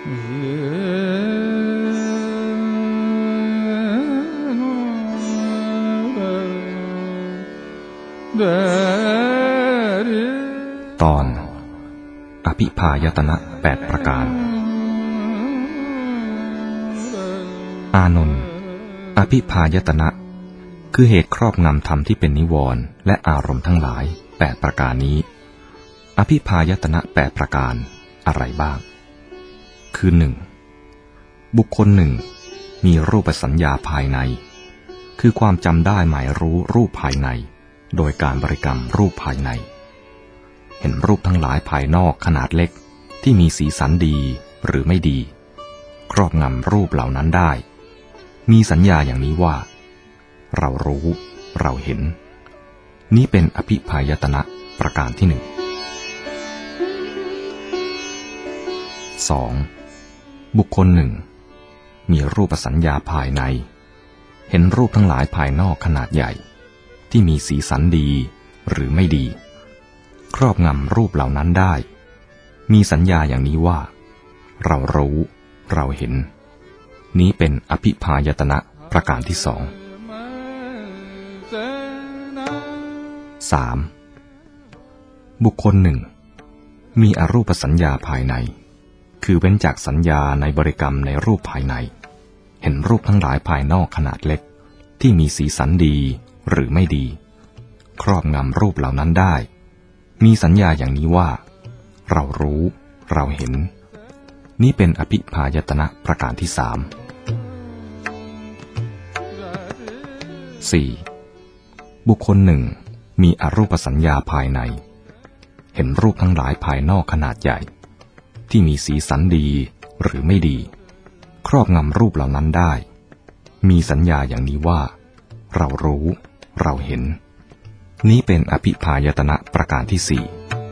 ตอนอภิพายตนะ8ประการอานนท์อภิพายตนะคือเหตุครอบงำธรรมที่เป็นนิวรณ์และอารมณ์ทั้งหลาย8ประการนี้อภิพายตนะ8ประการอะไรบ้างคือ 1. บุคคลหนึ่งมีรูปสัญญาภายในคือความจำได้หมายรู้รูปภายในโดยการบริกรรมรูปภายในเห็นรูปทั้งหลายภายนอกขนาดเล็กที่มีสีสันดีหรือไม่ดีครอบงำรูปเหล่านั้นได้มีสัญญาอย่างนี้ว่าเรารู้เราเห็นนี้เป็นอภิพายตนะประการที่ 2. บุคคลหนึ่งมีรูปสัญญาภายในเห็นรูปทั้งหลายภายนอกขนาดใหญ่ที่มีสีสันดีหรือไม่ดีครอบงำรูปเหล่านั้นได้มีสัญญาอย่างนี้ว่าเรารู้เราเห็นนี้เป็นอภิพายตนะประการที่ 2. 3. บุคคลหนึ่งมีอรูปสัญญาภายในคือเว้นจากสัญญาในบริกรรมในรูปภายในเห็นรูปทั้งหลายภายนอกขนาดเล็กที่มีสีสันดีหรือไม่ดีครอบงำรูปเหล่านั้นได้มีสัญญาอย่างนี้ว่าเรารู้เราเห็นนี่เป็นอภิพายตนะประการที่ 3. 4. บุคคลหนึ่งมีอรูปสัญญาภายในเห็นรูปทั้งหลายภายนอกขนาดใหญ่ที่มีสีสันดีหรือไม่ดีครอบงำรูปเหล่านั้นได้มีสัญญาอย่างนี้ว่าเรารู้เราเห็นนี้เป็นอภิพายตนะประการที่ 4.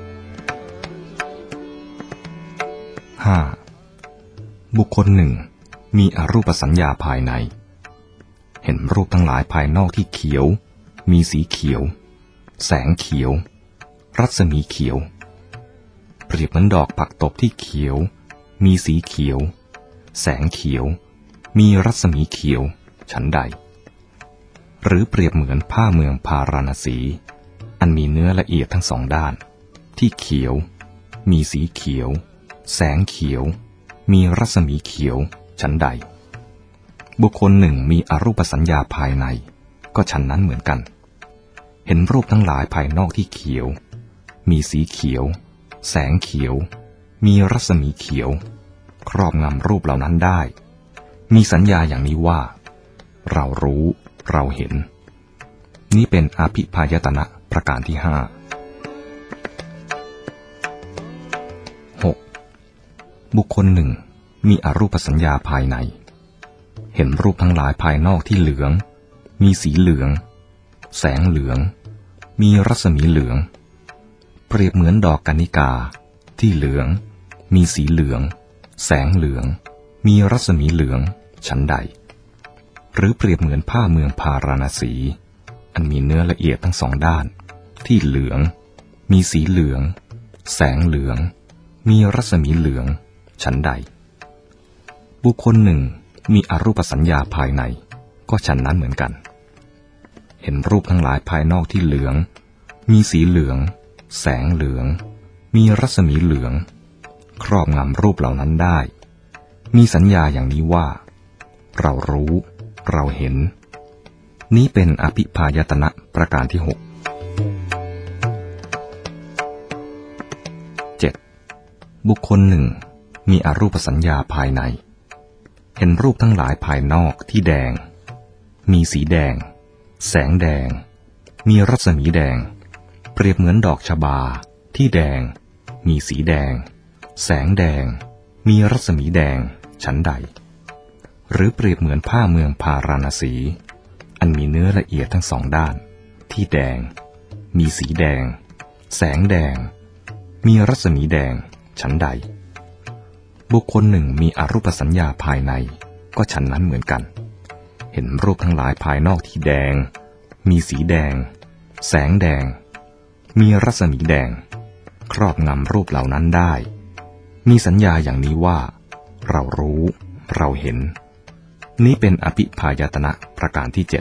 5. บุคคลหนึ่งมีอรูปสัญญาภายในเห็นรูปทั้งหลายภายนอกที่เขียวมีสีเขียวแสงเขียวรัศมีเขียวเปรียบเหมือนดอกผักตบที่เขียวมีสีเขียวแสงเขียวมีรัศมีเขียวฉันใดหรือเปรียบเหมือนผ้าเมืองพาราณสีอันมีเนื้อละเอียดทั้งสองด้านที่เขียวมีสีเขียวแสงเขียวมีรัศมีเขียวฉันใดบุคคลหนึ่งมีอรูปสัญญาภายในก็ฉันนั้นเหมือนกันเห็นรูปทั้งหลายภายนอกที่เขียวมีสีเขียวแสงเขียวมีรัศมีเขียวครอบงำรูปเหล่านั้นได้มีสัญญาอย่างนี้ว่าเรารู้เราเห็นนี้เป็นอภิพายตนะประการที่ 5. 6. บุคคลหนึ่งมีอรูปสัญญาภายในเห็นรูปทั้งหลายภายนอกที่เหลืองมีสีเหลืองแสงเหลืองมีรัศมีเหลืองเปรียบเหมือนดอกกัญญิกาที่เหลืองมีสีเหลืองแสงเหลืองมีรัศมีเหลืองฉันใดหรือเปรียบเหมือนผ้าเมืองพาราณสีอันมีเนื้อละเอียดทั้งสองด้านที่เหลืองมีสีเหลืองแสงเหลืองมีรัศมีเหลืองฉันใดบุคคลหนึ่งมีอรูปสัญญาภายในก็ฉันนั้นเหมือนกันเห็นรูปทั้งหลายภายนอกที่เหลืองมีสีเหลืองแสงเหลืองมีรัศมีเหลืองครอบงำรูปเหล่านั้นได้มีสัญญาอย่างนี้ว่าเรารู้เราเห็นนี้เป็นอภิพายตนะประการที่ 6. 7. บุคคลหนึ่งมีอรูปสัญญาภายในเห็นรูปทั้งหลายภายนอกที่แดงมีสีแดงแสงแดงมีรัศมีแดงเปรียบเหมือนดอกชบาที่แดงมีสีแดงแสงแดงมีรัศมีแดงฉันใดหรือเปรียบเหมือนผ้าเมืองพาราณสีอันมีเนื้อละเอียดทั้งสองด้านที่แดงมีสีแดงแสงแดงมีรัศมีแดงฉันใดบุคคลหนึ่งมีอรูปสัญญาภายในก็ฉันนั้นเหมือนกันเห็นรูปทั้งหลายภายนอกที่แดงมีสีแดงแสงแดงมีรัศมีแดงครอบงำรูปเหล่านั้นได้มีสัญญาอย่างนี้ว่าเรารู้เราเห็นนี้เป็นอภิพายตนะประการที่ 7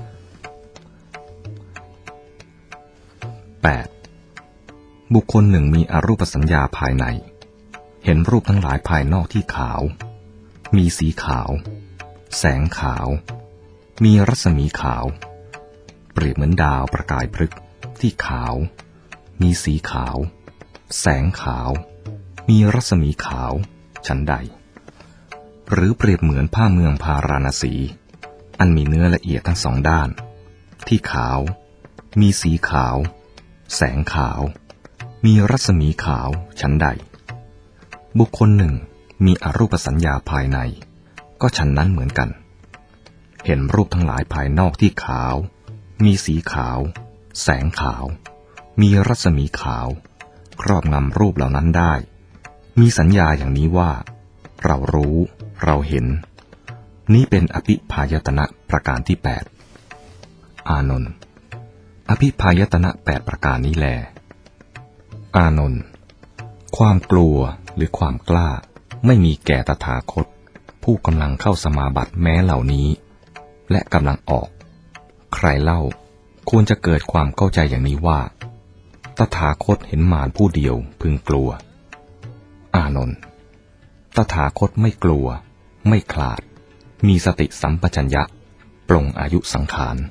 8. บุคคลหนึ่งมีอรูปสัญญาภายในเห็นรูปทั้งหลายภายนอกที่ขาวมีสีขาวแสงขาวมีรัศมีขาวเปรียบเหมือนดาวประกายพฤกษ์ที่ขาวมีสีขาวแสงขาวมีรัศมีขาวฉันใดหรือเปรียบเหมือนผ้าเมืองพาราณสีอันมีเนื้อละเอียดทั้งสองด้านที่ขาวมีสีขาวแสงขาวมีรัศมีขาวฉันใดบุคคลหนึ่งมีอรูปสัญญาภายในก็ฉันนั้นเหมือนกันเห็นรูปทั้งหลายภายนอกที่ขาวมีสีขาวแสงขาวมีรัศมีขาวครอบงำรูปเหล่านั้นได้มีสัญญาอย่างนี้ว่าเรารู้เราเห็นนี้เป็นอภิพายตนะประการที่ 8 อานนท์อภิพายตนะ8ประการนี้แลอานนท์ความกลัวหรือความกล้าไม่มีแก่ตถาคตผู้กำลังเข้าสมาบัติแม้เหล่านี้และกำลังออกใครเล่าควรจะเกิดความเข้าใจอย่างนี้ว่าตถาคตเห็นมารผู้เดียวพึงกลัวอานนท์ตถาคตไม่กลัวไม่คลาดมีสติสัมปชัญญะปลงอายุสังขาร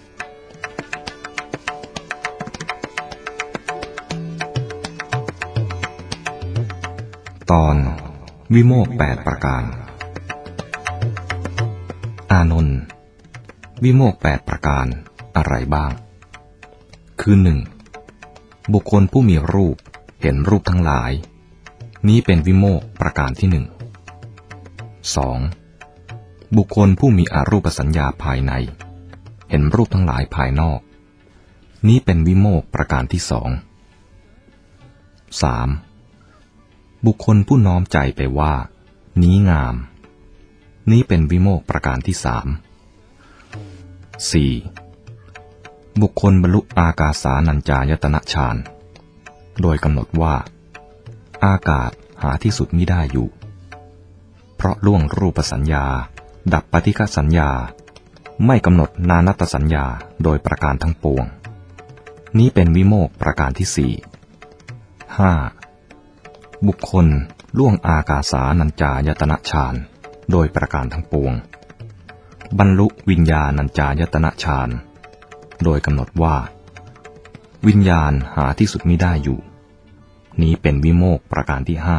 ตอนวิโมกข์8ประการอานนท์วิโมกข์8ประการอะไรบ้างคือ 1. บุคคลผู้มีรูปเห็นรูปทั้งหลายนี้เป็นวิโมกข์ประการที่ 1 2. บุคคลผู้มีอรูปสัญญาภายในเห็นรูปทั้งหลายภายนอกนี้เป็นวิโมกข์ประการที่ 2 3. บุคคลผู้น้อมใจไปว่านี้งามนี้เป็นวิโมกข์ประการที่ 3 4. บุคคลบรรลุอากาสานัญจายตนะฌานโดยกำหนดว่าอากาศหาที่สุดมิได้อยู่เพราะล่วงรูปสัญญาดับปฏิฆสัญญาไม่กำหนดนานัตตสัญญาโดยประการทั้งปวงนี้เป็นวิโมกข์ประการที่ 4 5. บุคคลล่วงอากาสานัญจายตนะฌานโดยประการทั้งปวงบรรลุวิญญาณัญจายตนะฌานโดยกำหนดว่าวิญญาณหาที่สุดมิได้อยู่นี้เป็นวิโมกข์ประการที่ 5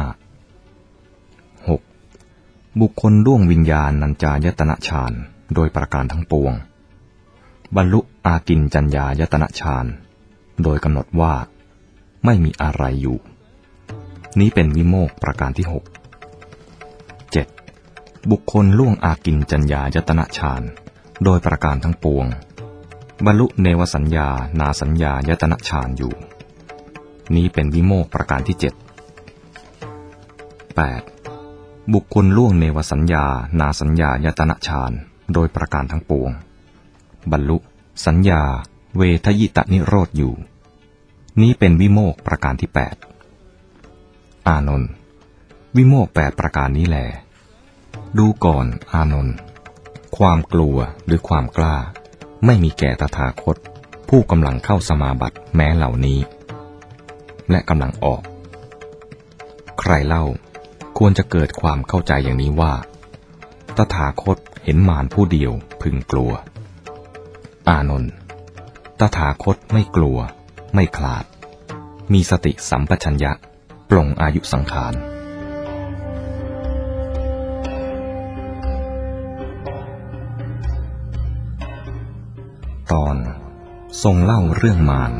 6. บุคคลล่วงวิญญาณัญจายตนะฌานโดยประการทั้งปวงบรรลุอากิญจัญญายตนะฌานโดยกำหนดว่าไม่มีอะไรอยู่นี้เป็นวิโมกข์ประการที่ 6 7. บุคคลล่วงอากิญจัญญายตนะฌานโดยประการทั้งปวงบรรลุเนวสัญญานาสัญญายตนะฌานอยู่นี้เป็นวิโมกข์ประการที่ 7 8. บุคคลล่วงเนวสัญญานาสัญญายตนะฌานโดยประการทั้งปวงบรรลุสัญญาเวทยิตนิโรธอยู่นี้เป็นวิโมกข์ประการที่ 8 อานนท์วิโมกข์8ประการนี้แลดูก่อนอานนท์ความกลัวหรือความกล้าไม่มีแก่ตถาคตผู้กำลังเข้าสมาบัติแม้เหล่านี้และกำลังออกใครเล่าควรจะเกิดความเข้าใจอย่างนี้ว่าตถาคตเห็นมารผู้เดียวพึงกลัวอานนท์ตถาคตไม่กลัวไม่คลาดมีสติสัมปชัญญะปลงอายุสังขารตอนทรงเล่าเรื่องมาร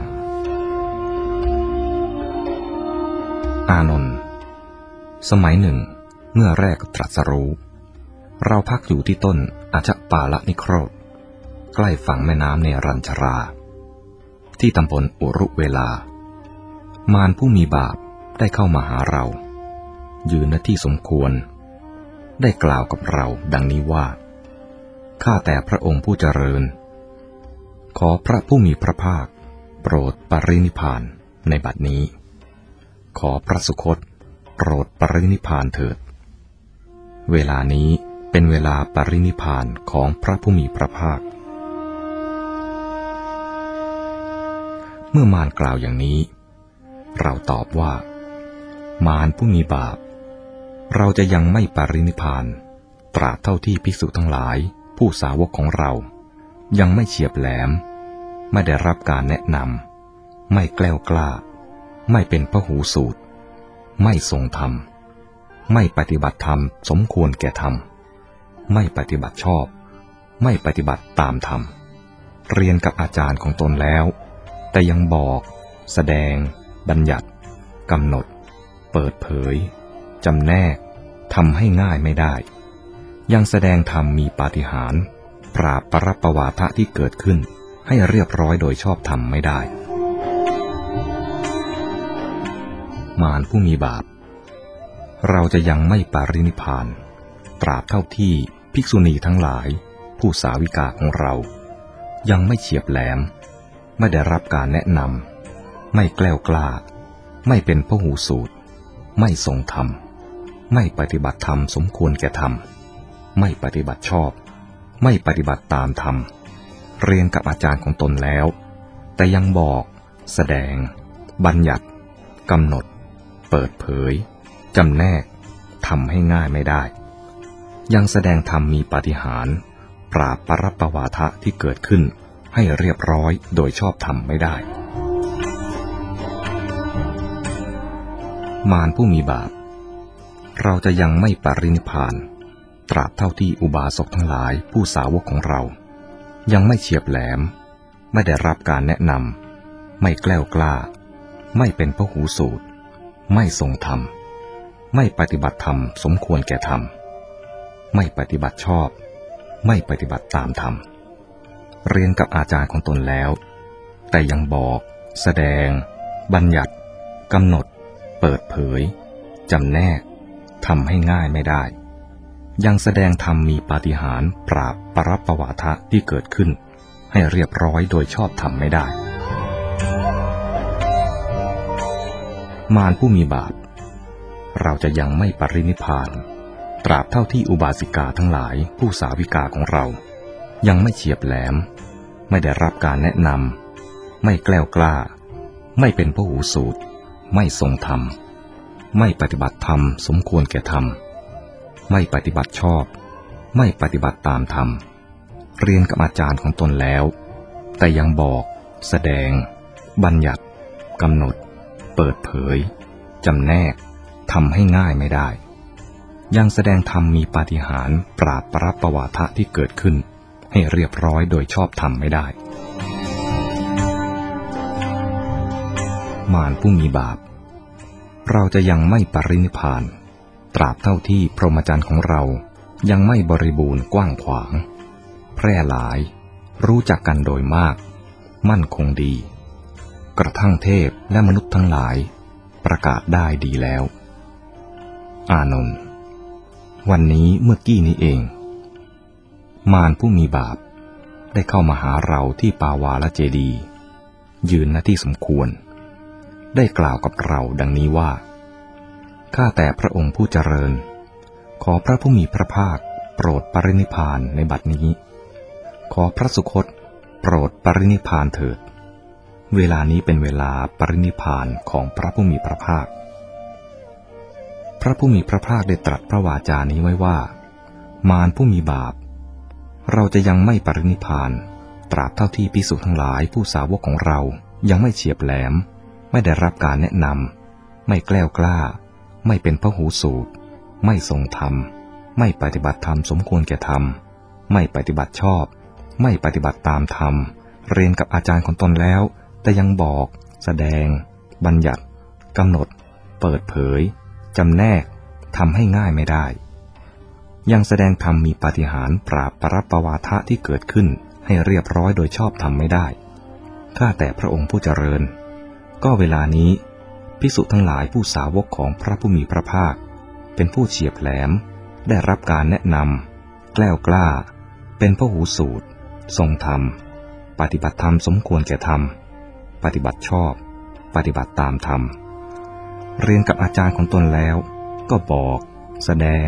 อานนท์สมัยหนึ่งเมื่อแรกตรัสรู้เราพักอยู่ที่ต้นอาชปาละนิโครธใกล้ฝั่งแม่น้ำเนรัญชราที่ตำบลอุรุเวลามารผู้มีบาปได้เข้ามาหาเรายืนณที่สมควรได้กล่าวกับเราดังนี้ว่าข้าแต่พระองค์ผู้เจริญขอพระผู้มีพระภาคโปรดปรินิพพานในบัดนี้ขอพระสุคตโปรดปรินิพพานเถิดเวลานี้เป็นเวลาปรินิพพานของพระผู้มีพระภาคเมื่อมารกล่าวอย่างนี้เราตอบว่ามารผู้มีบาปเราจะยังไม่ปรินิพพานตราบเท่าที่ภิกษุทั้งหลายผู้สาวกของเรายังไม่เฉียบแหลมไม่ได้รับการแนะนำไม่แกล้วกล้าไม่เป็นพหูสูตรไม่ทรงธรรมไม่ปฏิบัติธรรมสมควรแก่ธรรมไม่ปฏิบัติชอบไม่ปฏิบัติตามธรรมเรียนกับอาจารย์ของตนแล้วแต่ยังบอกแสดงบัญญัติกำหนดเปิดเผยจำแนกทำให้ง่ายไม่ได้ยังแสดงธรรมมีปาฏิหาริย์ปราบปรับปวาทะที่เกิดขึ้นให้เรียบร้อยโดยชอบธรรมไม่ได้มารผู้มีบาปเราจะยังไม่ปรินิพพานตราบเท่าที่ภิกษุณีทั้งหลายผู้สาวิกาของเรายังไม่เฉียบแหลมไม่ได้รับการแนะนำไม่แกล้วกล้าไม่เป็นพหูสูตรไม่ทรงธรรมไม่ปฏิบัติธรรมสมควรแก่ธรรมไม่ปฏิบัติชอบไม่ปฏิบัติตามธรรมเรียนกับอาจารย์ของตนแล้วแต่ยังบอกแสดงบัญญัติกำหนดเปิดเผยจำแนกทำให้ง่ายไม่ได้ยังแสดงธรรมมีปาฏิหาริย์ปราบปรับปวาทะที่เกิดขึ้นให้เรียบร้อยโดยชอบธรรมไม่ได้มารผู้มีบาปเราจะยังไม่ปรินิพพานตราบเท่าที่อุบาสกทั้งหลายผู้สาวกของเรายังไม่เฉียบแหลมไม่ได้รับการแนะนำไม่แกล้วกล้าไม่เป็นพหูสูตรไม่ทรงธรรมไม่ปฏิบัติธรรมสมควรแก่ธรรมไม่ปฏิบัติชอบไม่ปฏิบัติตามธรรมเรียนกับอาจารย์ของตนแล้วแต่ยังบอกแสดงบัญญัติกำหนดเปิดเผยจำแนกทำให้ง่ายไม่ได้ยังแสดงธรรมมีปาฏิหาริย์ปราบปรับปวาทะที่เกิดขึ้นให้เรียบร้อยโดยชอบธรรมไม่ได้มารผู้มีบาปเราจะยังไม่ปรินิพพานตราบเท่าที่อุบาสิกาทั้งหลายผู้สาวิกาของเรายังไม่เฉียบแหลมไม่ได้รับการแนะนำไม่แกล้วกล้าไม่เป็นพหูสูตรไม่ทรงธรรมไม่ปฏิบัติธรรมสมควรแก่ธรรมไม่ปฏิบัติชอบไม่ปฏิบัติตามธรรมเรียนกับอาจารย์ของตนแล้วแต่ยังบอกแสดงบัญญัติกำหนดเปิดเผยจำแนกทำให้ง่ายไม่ได้ยังแสดงธรรมมีปาฏิหาริย์ปราบปรับปวาทะที่เกิดขึ้นให้เรียบร้อยโดยชอบธรรมไม่ได้มารผู้มีบาปเราจะยังไม่ปรินิพพานตราบเท่าที่พรหมจรรย์ของเรายังไม่บริบูรณ์กว้างขวางแพร่หลายรู้จักกันโดยมากมั่นคงดีกระทั่งเทพและมนุษย์ทั้งหลายประกาศได้ดีแล้วอานนท์วันนี้เมื่อกี้นี้เองมารผู้มีบาปได้เข้ามาหาเราที่ปาวาลเจดีย์ยืนณที่สมควรได้กล่าวกับเราดังนี้ว่าข้าแต่พระองค์ผู้เจริญขอพระผู้มีพระภาคโปรดปรินิพพานในบัดนี้ขอพระสุคตโปรดปรินิพพานเถิดเวลานี้เป็นเวลาปรินิพพานของพระผู้มีพระภาคพระผู้มีพระภาคได้ตรัสพระวาจานี้ไว้ว่ามารผู้มีบาปเราจะยังไม่ปรินิพพานตราบเท่าที่ภิกษุทั้งหลายผู้สาวกของเรายังไม่เฉียบแหลมไม่ได้รับการแนะนำไม่แกล้วกล้าไม่เป็นพหูสูตรไม่ทรงธรรมไม่ปฏิบัติธรรมสมควรแก่ธรรมไม่ปฏิบัติชอบไม่ปฏิบัติตามธรรมเรียนกับอาจารย์ของตนแล้วแต่ยังบอกแสดงบัญญัติกำหนดเปิดเผยจำแนกทำให้ง่ายไม่ได้ยังแสดงธรรมมีปาฏิหาริย์ปราบปรับปวาทะที่เกิดขึ้นให้เรียบร้อยโดยชอบธรรมไม่ได้ข้าแต่พระองค์ผู้เจริญก็เวลานี้ภิกษุทั้งหลายผู้สาวกของพระผู้มีพระภาคเป็นผู้เฉียบแหลมได้รับการแนะนำแกล้วกล้าเป็นพหูสูตรทรงธรรมปฏิบัติธรรมสมควรแก่ธรรมปฏิบัติชอบปฏิบัติตามธรรมเรียนกับอาจารย์ของตนแล้วก็บอกแสดง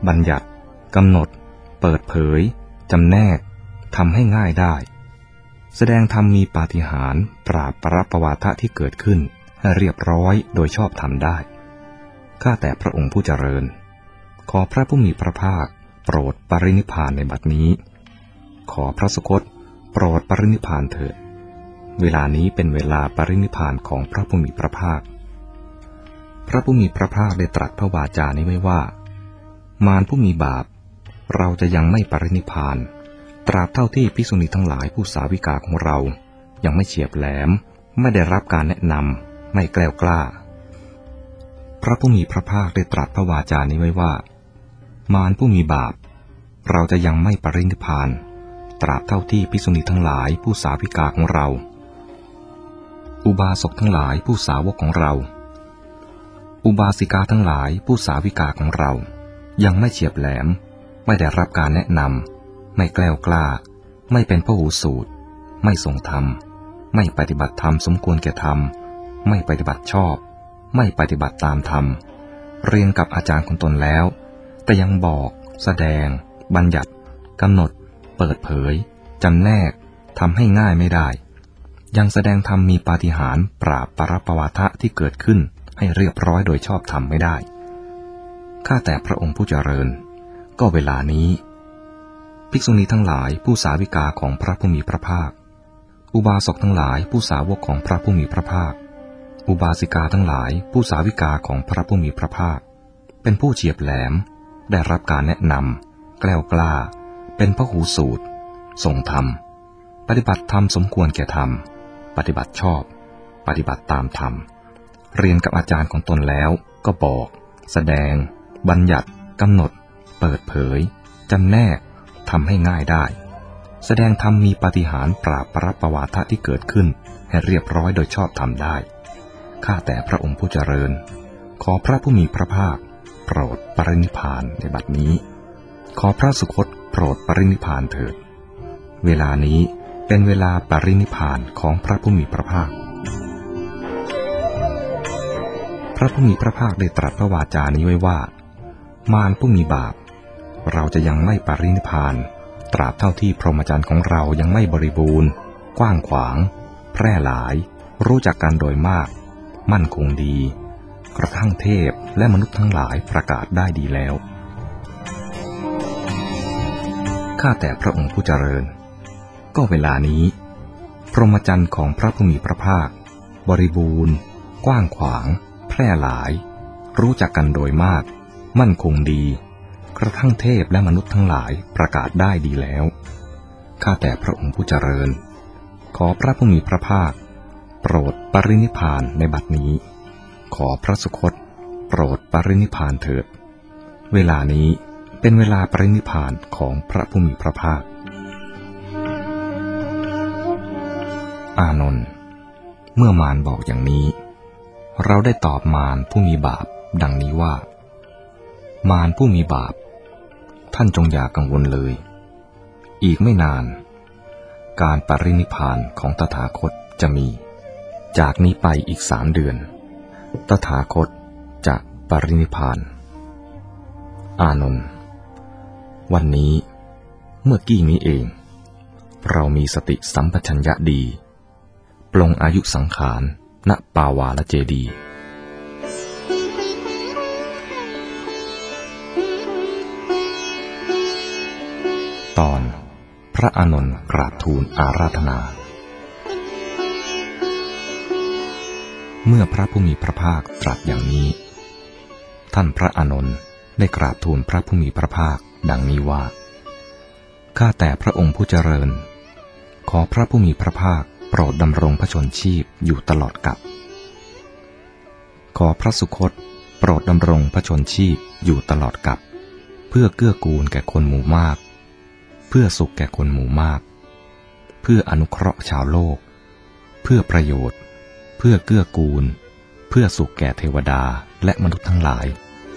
บัญญัติกำหนดเปิดเผยจำแนกทำให้ง่ายได้แสดงธรรมมีปาฏิหาริย์ปราบปรปวาทะที่เกิดขึ้นให้เรียบร้อยโดยชอบธรรมได้ข้าแต่พระองค์ผู้เจริญขอพระผู้มีพระภาคโปรดปรินิพพานในบัดนี้ขอพระสุคตโปรดปรินิพพานเถิดเวลานี้เป็นเวลาปรินิพพานของพระผู้มีพระภาคพระผู้มีพระภาคได้ตรัสพระวาจานี้ไว้ว่ามารผู้มีบาปเราจะยังไม่ปรินิพพานตราบเท่าที่ภิกษุณีทั้งหลายผู้สาวิกาของเรายังไม่เฉียบแหลมไม่ได้รับการแนะนำไม่แกล้วกล้าพระผู้มีพระภาคได้ตรัสพระวาจานี้ไว้ว่ามารผู้มีบาปเราจะยังไม่ปรินิพพานตราบเท่าที่ภิกษุณีทั้งหลายผู้สาวิกาของเราอุบาสกทั้งหลายผู้สาวกของเราอุบาสิกาทั้งหลายผู้สาวิกาของเรายังไม่เฉียบแหลมไม่ได้รับการแนะนำไม่แกล้วกล้าไม่เป็นพหูสูตรไม่ทรงธรรมไม่ปฏิบัติธรรมสมควรแก่ธรรมไม่ปฏิบัติชอบไม่ปฏิบัติตามธรรมเรียนกับอาจารย์ของตนแล้วแต่ยังบอกแสดงบัญญัติกำหนดเปิดเผยจำแนกทำให้ง่ายไม่ได้ยังแสดงธรรมมีปาฏิหาริย์ปราบปรปวาทะที่เกิดขึ้นให้เรียบร้อยโดยชอบธรรมไม่ได้ข้าแต่พระองค์ผู้เจริญก็เวลานี้ภิกษุณีทั้งหลายผู้สาวิกาของพระผู้มีพระภาคอุบาสกทั้งหลายผู้สาวกของพระผู้มีพระภาคอุบาสิกาทั้งหลายผู้สาวิกาของพระผู้มีพระภาคเป็นผู้เฉียบแหลมได้รับการแนะนำแกล้วกล้าเป็นพหูสูตรทรงธรรมปฏิบัติธรรมสมควรแก่ธรรมปฏิบัติชอบปฏิบัติตามธรรมเรียนกับอาจารย์ของตนแล้วก็บอกแสดงบัญญัติกำหนดเปิดเผยจำแนกทำให้ง่ายได้แสดงธรรมมีปาฏิหาริย์ปราบปรปวาทะที่เกิดขึ้นให้เรียบร้อยโดยชอบธรรมได้ข้าแต่พระองค์ผู้เจริญขอพระผู้มีพระภาคโปรดปรินิพพานในบัดนี้ขอพระสุคตโปรดปรินิพพานเถิดเวลานี้เป็นเวลาปรินิพพานของพระผู้มีพระภาคพระผู้มีพระภาคได้ตรัสพระวาจานี้ไว้ว่ามารผู้มีบาปเราจะยังไม่ปรินิพพานตราบเท่าที่พรหมจรรย์ของเรายังไม่บริบูรณ์กว้างขวางแพร่หลายรู้จักกันโดยมากมั่นคงดีกระทั่งเทพและมนุษย์ทั้งหลายประกาศได้ดีแล้วข้าแต่พระองค์ผู้เจริญก็เวลานี้พรหมจรรย์ของพระผู้มีพระภาคบริบูรณ์กว้างขวางแพร่หลายรู้จักกันโดยมากมั่นคงดีกระทั่งเทพและมนุษย์ทั้งหลายประกาศได้ดีแล้วข้าแต่พระองค์ผู้เจริญขอพระผู้มีพระภาคโปรดปรินิพพานในบัดนี้ขอพระสุคตโปรดปรินิพพานเถิดเวลานี้เป็นเวลาปรินิพพานของพระผู้มีพระภาคอานนท์เมื่อมารบอกอย่างนี้เราได้ตอบมารผู้มีบาปดังนี้ว่ามารผู้มีบาปท่านจงอย่ากังวลเลยอีกไม่นานการปรินิพพานของตถาคตจะมีจากนี้ไปอีก3 เดือนตถาคตจะปรินิพพานอานนท์วันนี้เมื่อกี้นี้เองเรามีสติสัมปชัญญะดีปลงอายุสังขารณปาวาลเจดีย์ตอนพระอานนท์กราบทูลอาราธนาเมื่อพระผู้มีพระภาคตรัสอย่างนี้ท่านพระอานนท์ได้กราบทูลพระผู้มีพระภาคดังนี้ว่าข้าแต่พระองค์ผู้เจริญขอพระผู้มีพระภาคโปรดดำรงพระชนชีพอยู่ตลอดกาลขอพระสุคตโปรดดำรงพระชนชีพอยู่ตลอดกาลเพื่อเกื้อกูลแก่คนหมู่มากเพื่อสุขแก่คนหมู่มากเพื่ออนุเคราะห์ชาวโลกเพื่อประโยชน์เพื่อเกื้อกูลเพื่อสุขแก่เทวดาและมนุษย์ทั้งหลาย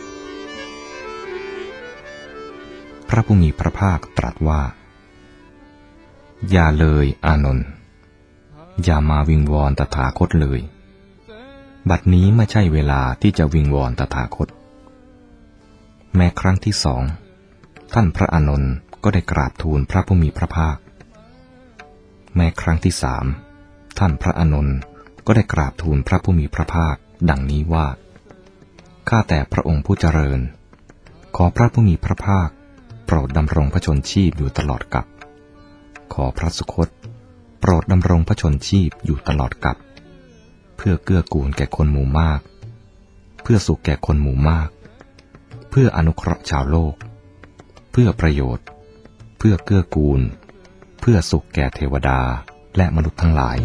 พระผู้มีพระภาคตรัสว่าอย่าเลยอานนท์อย่ามาวิงวอนตถาคตเลยบัดนี้ไม่ใช่เวลาที่จะวิงวอนตถาคตแม้ครั้งที่2ท่านพระอานนท์ก็ได้กราบทูลพระผู้มีพระภาคแม้ครั้งที่3ท่านพระอานนท์ก็ได้กราบทูลพระผู้มีพระภาคดังนี้ว่าข้าแต่พระองค์ผู้เจริญขอพระผู้มีพระภาคโปรดดำรงพระชนชีพอยู่ตลอดกาลขอพระสุคตโปรดดำรงพระชนชีพอยู่ตลอดกาลเพื่อเกื้อกูลแก่คนหมู่มากเพื่อสุขแก่คนหมู่มากเพื่ออนุเคราะห์ชาวโลกเพื่อประโยชน์เพื่อเกื้อกูลเพื่อสุขแก่เทวดาและมนุษย์ทั้งหลาย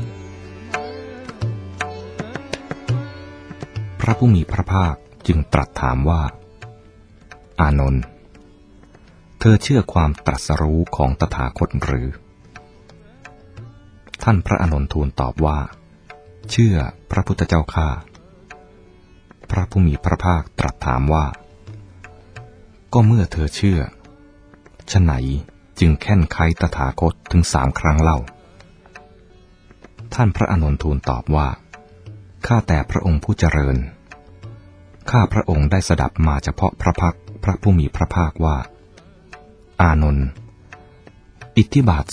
พระผู้มีพระภาคจึงตรัสถามว่าอานนท์เธอเชื่อความตรัสรู้ของตถาคตหรือท่านพระอานนท์ทูลตอบว่าเชื่อพระพุทธเจ้าข้าพระผู้มีพระภาคตรัสถามว่าก็เมื่อเธอเชื่อฉะไหนจึงแค่นไขตถาคตถึง3 ครั้งเล่าท่านพระอานนท์ทูลตอบว่าข้าแต่พระองค์ผู้เจริญข้าพระองค์ได้สดับมาเฉพาะพระพักพระผู้มีพระภาคว่าอานนท์อิทธิบาท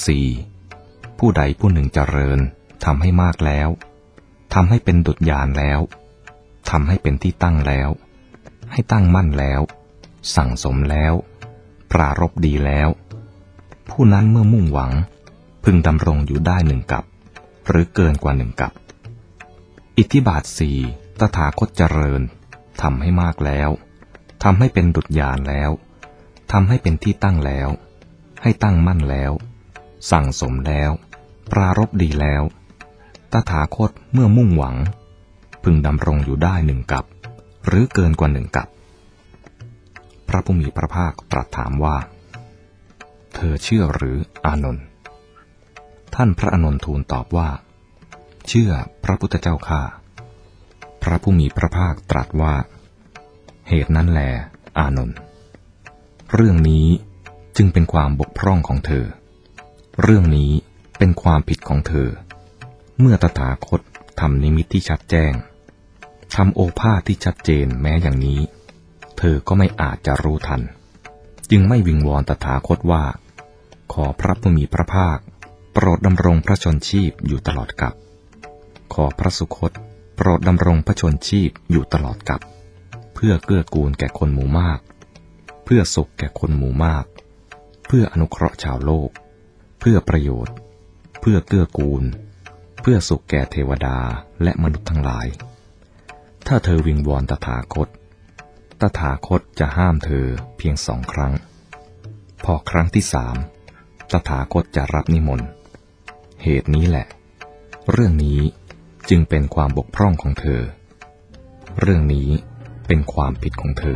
4ผู้ใดผู้หนึ่งเจริญทำให้มากแล้วทำให้เป็นดุจยานแล้วทำให้เป็นที่ตั้งแล้วให้ตั้งมั่นแล้วสั่งสมแล้วปรารภดีแล้วผู้นั้นเมื่อมุ่งหวังพึงดำรงอยู่ได้1 กัปหรือเกินกว่า1 กัปอิทธิบาท4ตถาคตเจริญทำให้มากแล้วทำให้เป็นดุจยานแล้วทำให้เป็นที่ตั้งแล้วให้ตั้งมั่นแล้วสั่งสมแล้วปรารภดีแล้วตถาคตเมื่อมุ่งหวังพึงดำรงอยู่ได้1 กัปหรือเกินกว่า1 กัปพระผู้มีพระภาคตรัสถามว่าเธอเชื่อหรืออานนท์ท่านพระอานนท์ทูลตอบว่าเชื่อพระพุทธเจ้าข้าพระผู้มีพระภาคตรัสว่าเหตุนั้นแลอานนท์เรื่องนี้จึงเป็นความบกพร่องของเธอเรื่องนี้เป็นความผิดของเธอเมื่อตถาคตทำนิมิตที่ชัดแจ้งทำโอภาสที่ชัดเจนแม้อย่างนี้เธอก็ไม่อาจจะรู้ทันจึงไม่วิงวอนตถาคตว่าขอพระผู้มีพระภาคโปรดดำรงพระชนชีพอยู่ตลอดกาลขอพระสุคตโปรดดำรงพระชนชีพอยู่ตลอดกาลเพื่อเกื้อกูลแก่คนหมู่มากเพื่อสุขแก่คนหมู่มากเพื่ออนุเคราะห์ชาวโลกเพื่อประโยชน์เพื่อเกื้อกูลเพื่อสุขแก่เทวดาและมนุษย์ทั้งหลายถ้าเธอวิงวอนตถาคตตถาคตจะห้ามเธอเพียง2 ครั้งพอครั้งที่3ตถาคตจะรับนิมนต์เหตุนี้แหละเรื่องนี้จึงเป็นความบกพร่องของเธอเรื่องนี้เป็นความผิดของเธอ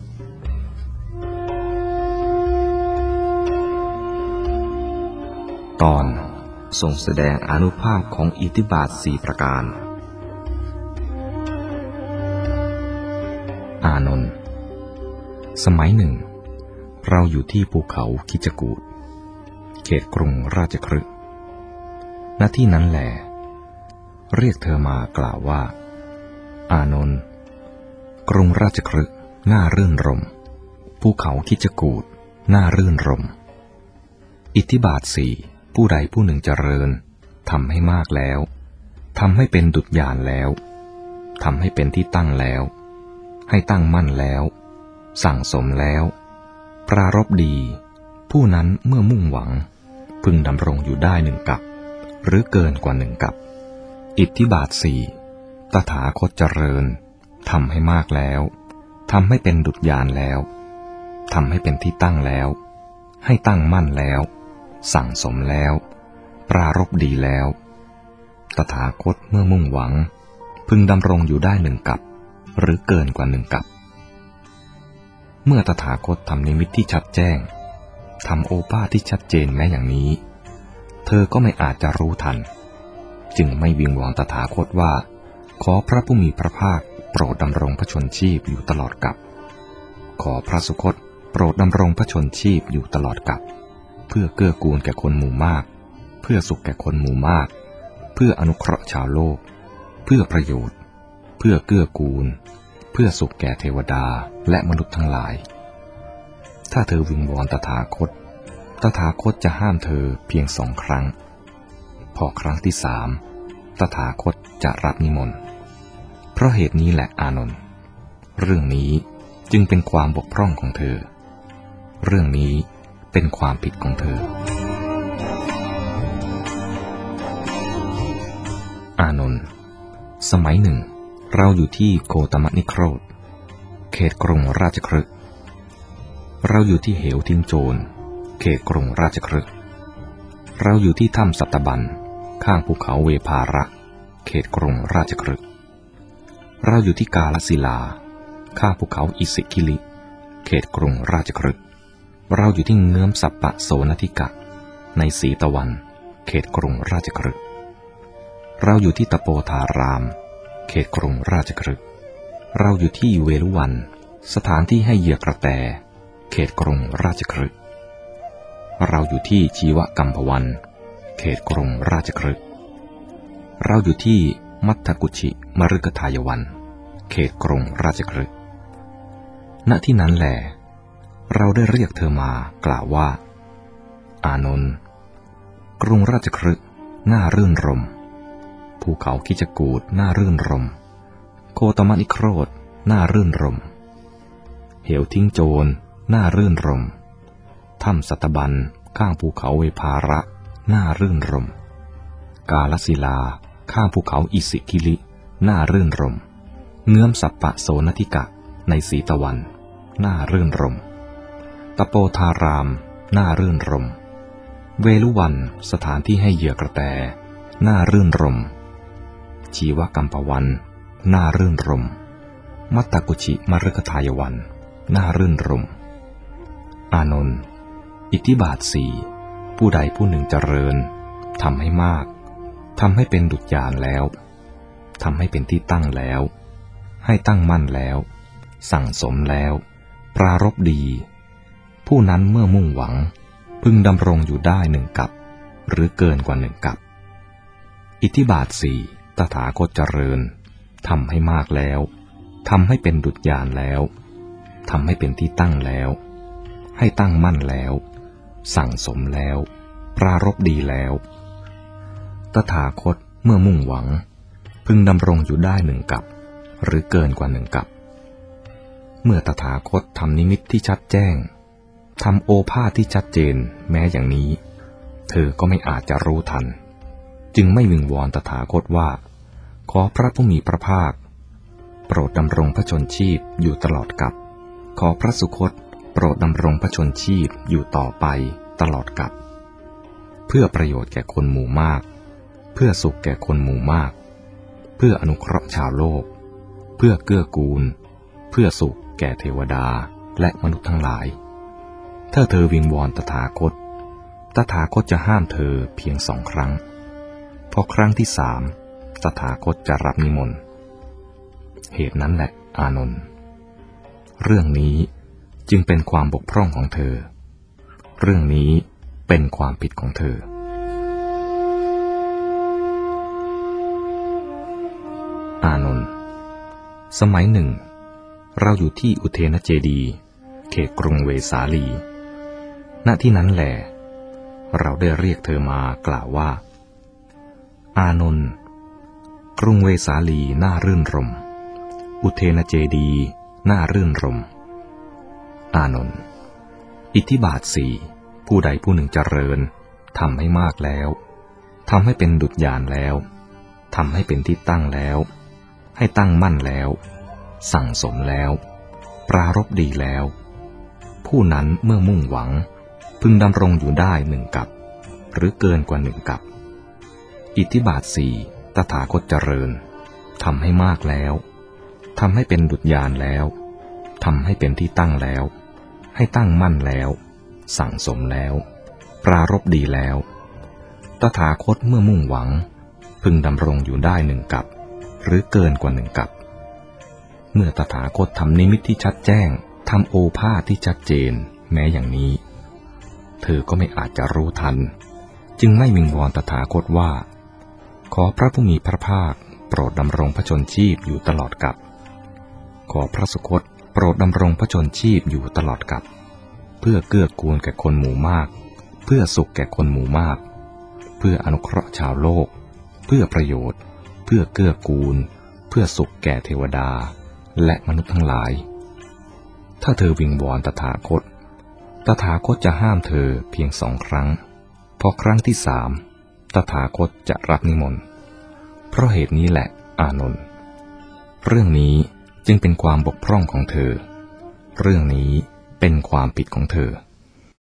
ตอนทรงแสดงอานุภาพของอิทธิบาท4 ประการอานนท์สมัยหนึ่งเราอยู่ที่ภูเขาคิจกูฏเขตกรุงราชคฤห์ณที่นั้นแหลเรียกเธอมากล่าวว่าอานนท์กรุงราชคฤห์น่ารื่นรมภูเขาคิจกูฏน่ารื่นรมอิทธิบาท4ผู้ใดผู้หนึ่งเจริญทำให้มากแล้วทำให้เป็นดุจยานแล้วทำให้เป็นที่ตั้งแล้วให้ตั้งมั่นแล้วสั่งสมแล้วปรารภดีผู้นั้นเมื่อมุ่งหวังพึงดำรงอยู่ได้1 กัปหรือเกินกว่า1 กัปอิทธิบาท4ตถาคตเจริญทำให้มากแล้วทำให้เป็นดุจยานแล้วทำให้เป็นที่ตั้งแล้วให้ตั้งมั่นแล้วสั่งสมแล้วปรารภดีแล้วตถาคตเมื่อมุ่งหวังพึงดำรงอยู่ได้1 กัปหรือเกินกว่า1 กัปเมื่อตถาคตทำนิมิตที่ชัดแจ้งทำโอภาสที่ชัดเจนแม้อย่างนี้เธอก็ไม่อาจจะรู้ทันจึงไม่วิงวอนตถาคตว่าขอพระผู้มีพระภาคโปรดดำรงพระชนชีพอยู่ตลอดกาลขอพระสุคตโปรดดำรงพระชนชีพอยู่ตลอดกาลเพื่อเกื้อกูลแก่คนหมู่มากเพื่อสุขแก่คนหมู่มากเพื่ออนุเคราะห์ชาวโลกเพื่อประโยชน์เพื่อเกื้อกูลเพื่อสุขแก่เทวดาและมนุษย์ทั้งหลายถ้าเธอวิงวอนตถาคตจะห้ามเธอเพียง2 ครั้งพอครั้งที่3ตถาคตจะรับนิมนต์เพราะเหตุนี้แหละอานนท์เรื่องนี้จึงเป็นความบกพร่องของเธอเรื่องนี้เป็นความผิดของเธออานนท์สมัยหนึ่งเราอยู่ที่โกตมนิโครธเขตกรุงราชคฤห์เราอยู่ที่เหวทิ้งโจรเขตกรุงราชคฤห์เราอยู่ที่ถ้ำสัตบันข้างภูเขาเวภาระเขตกรุงราชคฤห์เราอยู่ที่กาลศิลาข้างภูเขาอิสิคิลิเขตกรุงราชคฤห์เราอยู่ที่เงื้อมสัปปะโสนธิกะในสีตะวันเขตกรุงราชคฤห์เราอยู่ที่ตโปธารามเขตกรุงราชคฤห์เราอยู่ที่เวลุวันสถานที่ให้เหยื่อกระแตเขตกรุงราชคฤห์เราอยู่ที่ชีวกัมพวันเขตกรุงราชคฤห์เราอยู่ที่มัทธกุชิมฤคทายวันเขตกรุงราชคฤห์ณที่นั้นแหละเราได้เรียกเธอมากล่าวว่าอานนท์กรุงราชคฤห์น่ารื่นรมภูเขาคิจกูฏน่ารื่นรมโคตมนิโครธน่ารื่นรมเหวทิ้งโจรน่ารื่นรมถ้ำสัตบันข้างภูเขาเวภาระน่ารื่นรมกาลศิลาข้างภูเขาอิสิคิลิน่ารื่นรมเงื้อมสัปปะโสนธิกะในสีตะวันน่ารื่นรมตโปธารามน่ารื่นรมเวลุวันสถานที่ให้เหยื่อกระแตน่ารื่นรมชีวกัมพวันน่ารื่นรมมัตตกุชิมฤคทายวันน่ารื่นรมอานนท์อิทธิบาท4ผู้ใดผู้หนึ่งเจริญทำให้มากทำให้เป็นดุจยานแล้วทำให้เป็นที่ตั้งแล้วให้ตั้งมั่นแล้วสั่งสมแล้วปรารภดีผู้นั้นเมื่อมุ่งหวังพึงดำรงอยู่ได้1 กัปหรือเกินกว่า1 กัปอิทธิบาท4ตถาคตเจริญทำให้มากแล้วทำให้เป็นดุจยานแล้วทำให้เป็นที่ตั้งแล้วให้ตั้งมั่นแล้วสั่งสมแล้วปรารภดีแล้วตถาคตเมื่อมุ่งหวังพึงดำรงอยู่ได้1 กัปหรือเกินกว่า1 กัปเมื่อตถาคตทำนิมิตที่ชัดแจ้งทำโอภาสที่ชัดเจนแม้อย่างนี้เธอก็ไม่อาจจะรู้ทันจึงไม่วิงวอนตถาคตว่าขอพระผู้มีพระภาคโปรดดำรงพระชนชีพอยู่ตลอดกาลขอพระสุคตโปรดดำรงพระชนชีพอยู่ต่อไปตลอดกาลเพื่อประโยชน์แก่คนหมู่มากเพื่อสุขแก่คนหมู่มากเพื่ออนุเคราะห์ชาวโลกเพื่อเกื้อกูลเพื่อสุขแก่เทวดาและมนุษย์ทั้งหลายถ้าเธอวิงวอนตถาคตจะห้ามเธอเพียง2 ครั้งพอครั้งที่3ตถาคตจะรับนิมนต์เหตุนั้นแหละอานนท์เรื่องนี้จึงเป็นความบกพร่องของเธอเรื่องนี้เป็นความผิดของเธออานนท์สมัยหนึ่งเราอยู่ที่อุเทนเจดีย์เขตกรุงเวสาลีณที่นั้นแหละเราได้เรียกเธอมากล่าวว่าอานนท์กรุงเวสาลีน่ารื่นรมอุเทนเจดีย์น่ารื่นรมอานนท์อิทธิบาท4ผู้ใดผู้หนึ่งเจริญทำให้มากแล้วทำให้เป็นดุจยานแล้วทำให้เป็นที่ตั้งแล้วให้ตั้งมั่นแล้วสั่งสมแล้วปรารภดีแล้วผู้นั้นเมื่อมุ่งหวังพึงดำรงอยู่ได้1 กัปหรือเกินกว่า1 กัปอิทธิบาท4ตถาคตเจริญทำให้มากแล้วทำให้เป็นดุจยานแล้วทำให้เป็นที่ตั้งแล้วให้ตั้งมั่นแล้วสั่งสมแล้วปรารภดีแล้วตถาคตเมื่อมุ่งหวังพึงดำรงอยู่ได้1 กัปหรือเกินกว่า1 กัปเมื่อตถาคตทำนิมิตที่ชัดแจ้งทำโอภาสที่ชัดเจนแม้อย่างนี้เธอก็ไม่อาจจะรู้ทันจึงไม่วิงวอนตถาคตว่าขอพระผู้มีพระภาคโปรดดำรงพระชนชีพอยู่ตลอดกาลขอพระสุคตโปรดดำรงพระชนชีพอยู่ตลอดกาลเพื่อเกื้อกูลแก่คนหมู่มากเพื่อสุขแก่คนหมู่มากเพื่ออนุเคราะห์ชาวโลกเพื่อประโยชน์เพื่อเกื้อกูลเพื่อสุขแก่เทวดาและมนุษย์ทั้งหลายถ้าเธอวิงวอนตถาคตจะห้ามเธอเพียง2 ครั้งพอครั้งที่3ตถาคตจะรับนิมนต์เพราะเหตุนี้แหละอานนท์เรื่องนี้จึงเป็นความบกพร่องของเธอเรื่องนี้เป็นความผิดของเธอ